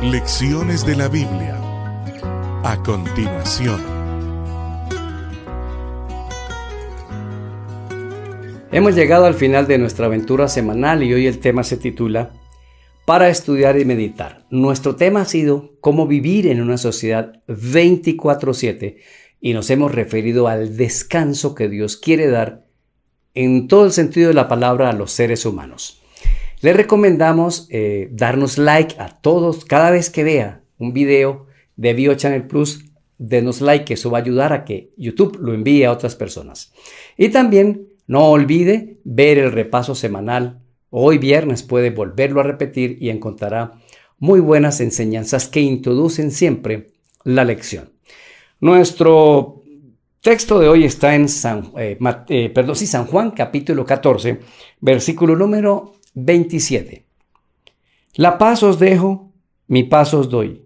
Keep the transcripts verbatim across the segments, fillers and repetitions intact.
Lecciones de la Biblia. A continuación. Hemos llegado al final de nuestra aventura semanal y hoy el tema se titula Para estudiar y meditar. Nuestro tema ha sido cómo vivir en una sociedad veinticuatro siete y nos hemos referido al descanso que Dios quiere dar en todo el sentido de la palabra a los seres humanos. Les recomendamos eh, darnos like a todos cada vez que vea un video de BioChannel Plus. Denos like, que eso va a ayudar a que YouTube lo envíe a otras personas. Y también no olvide ver el repaso semanal. Hoy viernes puede volverlo a repetir y encontrará muy buenas enseñanzas que introducen siempre la lección. Nuestro texto de hoy está en San, eh, eh, perdón, sí, San Juan capítulo catorce, versículo número veintisiete. La paz os dejo, mi paz os doy.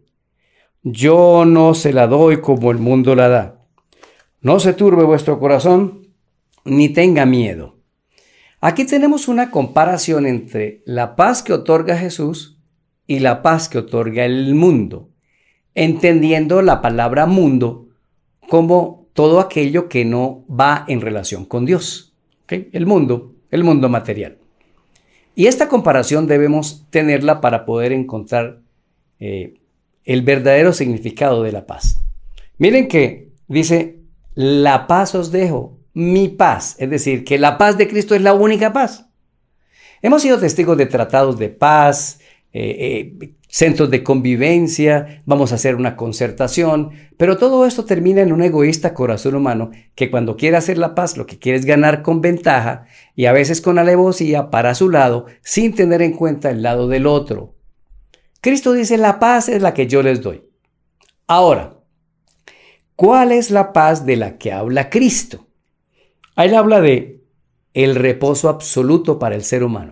Yo no se la doy como el mundo la da. No se turbe vuestro corazón, ni tenga miedo. Aquí tenemos una comparación entre la paz que otorga Jesús y la paz que otorga el mundo, entendiendo la palabra mundo como todo aquello que no va en relación con Dios. ¿Okay? El mundo, el mundo material. Y esta comparación debemos tenerla para poder encontrar eh, el verdadero significado de la paz. Miren que dice, la paz os dejo, mi paz. Es decir, que la paz de Cristo es la única paz. Hemos sido testigos de tratados de paz, eh, eh, centros de convivencia, vamos a hacer una concertación, pero todo esto termina en un egoísta corazón humano que cuando quiere hacer la paz lo que quiere es ganar con ventaja y a veces con alevosía para su lado sin tener en cuenta el lado del otro. Cristo dice, la paz es la que yo les doy. Ahora, ¿cuál es la paz de la que habla Cristo? Él habla de el reposo absoluto para el ser humano.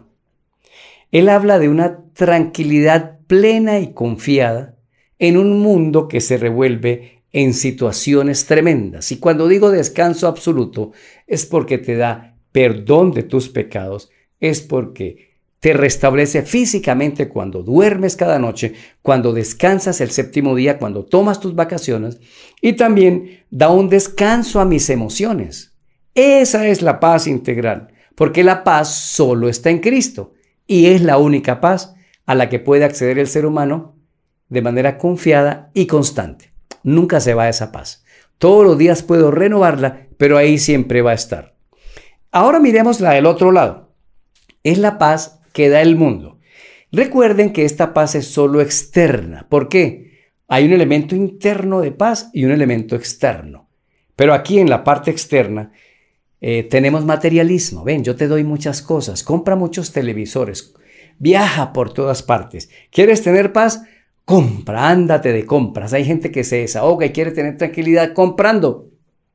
Él habla de una tranquilidad plena y confiada en un mundo que se revuelve en situaciones tremendas. Y cuando digo descanso absoluto, es porque te da perdón de tus pecados, es porque te restablece físicamente cuando duermes cada noche, cuando descansas el séptimo día, cuando tomas tus vacaciones, y también da un descanso a mis emociones. Esa es la paz integral, porque la paz solo está en Cristo y es la única paz a la que puede acceder el ser humano de manera confiada y constante. Nunca se va esa paz. Todos los días puedo renovarla, pero ahí siempre va a estar. Ahora miremos la del otro lado. Es la paz que da el mundo. Recuerden que esta paz es solo externa. ¿Por qué? Hay un elemento interno de paz y un elemento externo. Pero aquí en la parte externa eh, tenemos materialismo. Ven, yo te doy muchas cosas. Compra muchos televisores. Viaja por todas partes. ¿Quieres tener paz? Compra, ándate de compras. Hay gente que se desahoga y quiere tener tranquilidad comprando.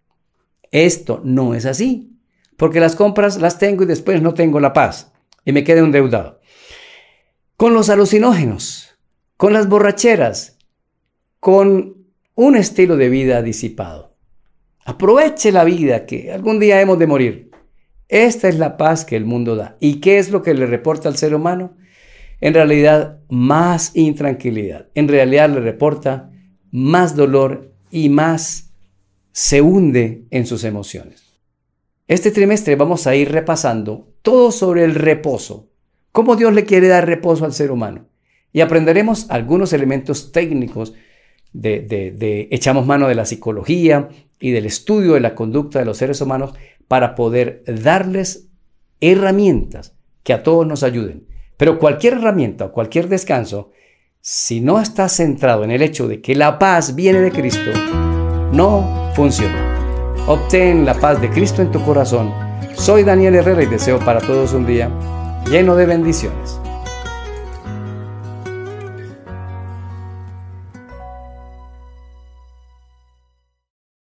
Esto no es así, porque las compras las tengo y después no tengo la paz y me quedo endeudado. Con los alucinógenos, con las borracheras, con un estilo de vida disipado. Aproveche la vida, que algún día hemos de morir. Esta es la paz que el mundo da. ¿Y qué es lo que le reporta al ser humano? En realidad, más intranquilidad. En realidad le reporta más dolor y más se hunde en sus emociones. Este trimestre vamos a ir repasando todo sobre el reposo. Cómo Dios le quiere dar reposo al ser humano. Y aprenderemos algunos elementos técnicos de, de, de echamos mano de la psicología y del estudio de la conducta de los seres humanos para poder darles herramientas que a todos nos ayuden. Pero cualquier herramienta o cualquier descanso, si no está centrado en el hecho de que la paz viene de Cristo, no funciona. Obtén la paz de Cristo en tu corazón. Soy Daniel Herrera y deseo para todos un día lleno de bendiciones.